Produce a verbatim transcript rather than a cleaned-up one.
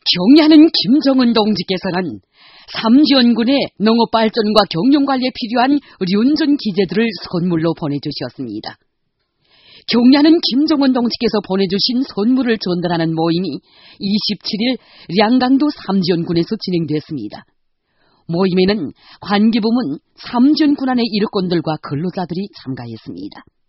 경의하는 김정은 동지께서는 삼지연군의 농업발전과 경영관리에 필요한 륜전 기재들을 선물로 보내주셨습니다. 경의하는 김정은 동지께서 보내주신 선물을 전달하는 모임이 이십칠일 량강도 삼지연군에서 진행됐습니다. 모임에는 관계부문 삼지연군 안의 일꾼들과 근로자들이 참가했습니다.